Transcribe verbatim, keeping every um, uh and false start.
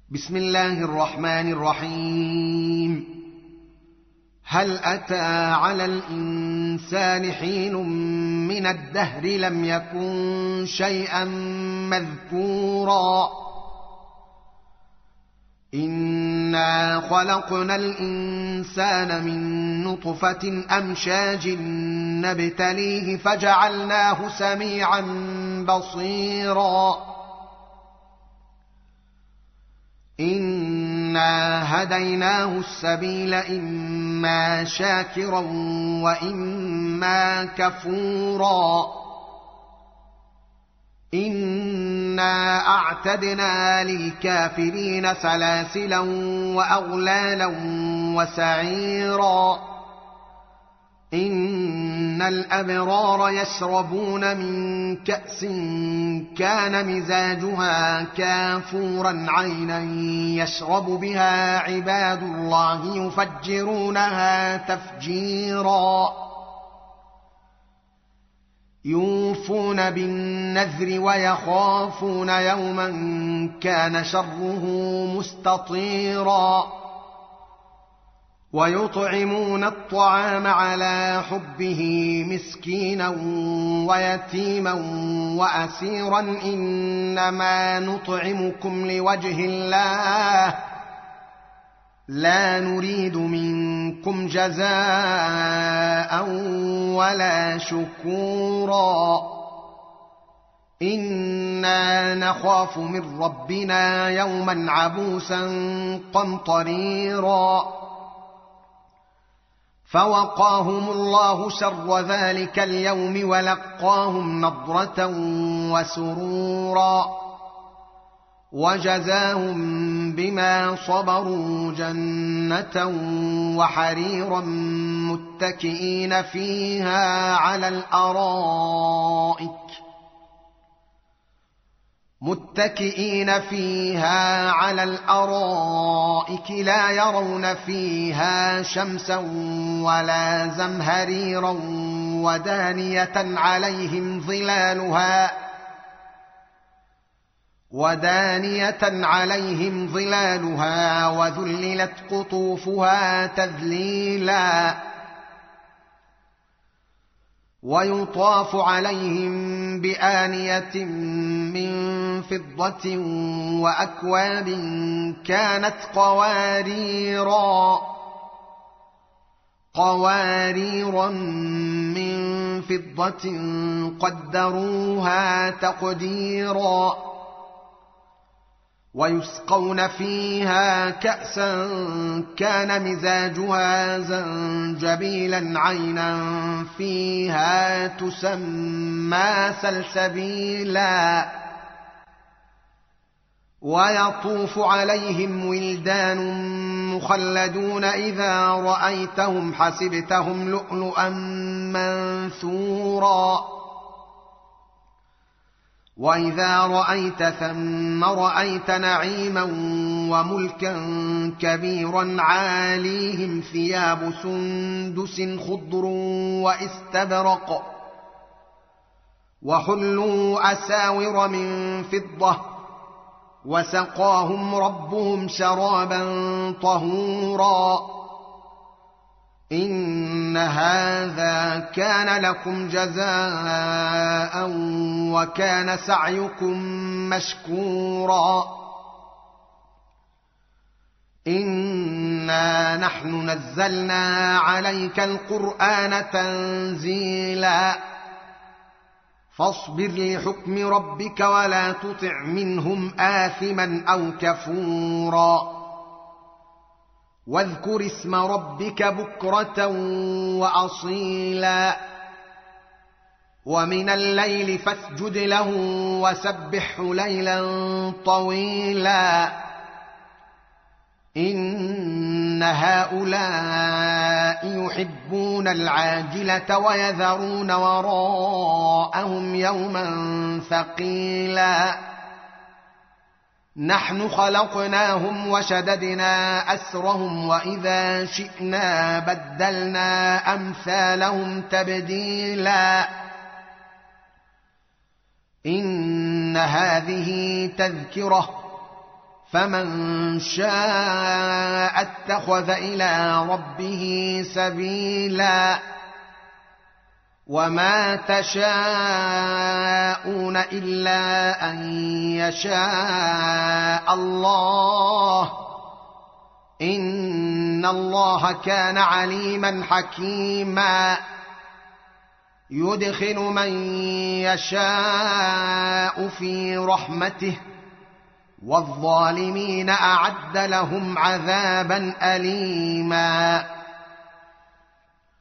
بسم الله الرحمن الرحيم. هل أتى على الإنسان حين من الدهر لم يكن شيئا مذكورا إنا خلقنا الإنسان من نطفة أمشاج نبتليه فجعلناه سميعا بصيرا إنا هديناه السبيل إما شاكرا وإما كفورا إنا أعتدنا للكافرين سلاسلا وأغلالا وسعيرا إن الأبرار يشربون من كأس كان مزاجها كافورا عينا يشرب بها عباد الله يفجرونها تفجيرا يوفون بالنذر ويخافون يوما كان شره مستطيرا ويطعمون الطعام على حبه مسكينا ويتيما وأسيرا إنما نطعمكم لوجه الله لا نريد منكم جزاء ولا شكورا إنا نخاف من ربنا يوما عبوسا قمطريرا فوقاهم الله شر ذلك اليوم ولقاهم نضرة وسرورا وجزاهم بما صبروا جنة وحريرا متكئين فيها على الأرائك متكئين فيها على الأرائك لا يرون فيها شمسا ولا زمهريرا ودانية عليهم ظلالها ودانية عليهم ظلالها وذللت قطوفها تذليلا ويطاف عليهم بآنية من فضة وأكواب كانت قواريرا قواريرا من فضة قدروها تقديرا ويسقون فيها كأسا كان مزاجها زنجبيلا عينا فيها تسمى سلسبيلا ويطوف عليهم ولدان مخلدون إذا رأيتهم حسبتهم لؤلؤا منثورا وإذا رأيت ثم رأيت نعيما وملكا كبيرا عاليهم ثياب سندس خضر واستبرق وحلوا أساور من فضة وسقاهم ربهم شرابا طهورا إن هذا كان لكم جزاء وكان سعيكم مشكورا إنا نحن نزلنا عليك القرآن تنزيلا فاصبر لحكم ربك ولا تطع منهم آثما أو كفورا واذكر اسم ربك بكرة وأصيلا ومن الليل فاسجد له وسبحه ليلا طويلا إن هؤلاء يحبون العاجلة ويذرون وراءهم يوما ثقيلا نحن خلقناهم وشددنا أسرهم وإذا شئنا بدلنا أمثالهم تبديلا إن هذه تذكرة فمن شاء اتخذ الى ربه سبيلا وما تشاءون الا ان يشاء الله ان الله كان عليما حكيما يدخل من يشاء في رحمته والظالمين اعد لهم عذابا اليما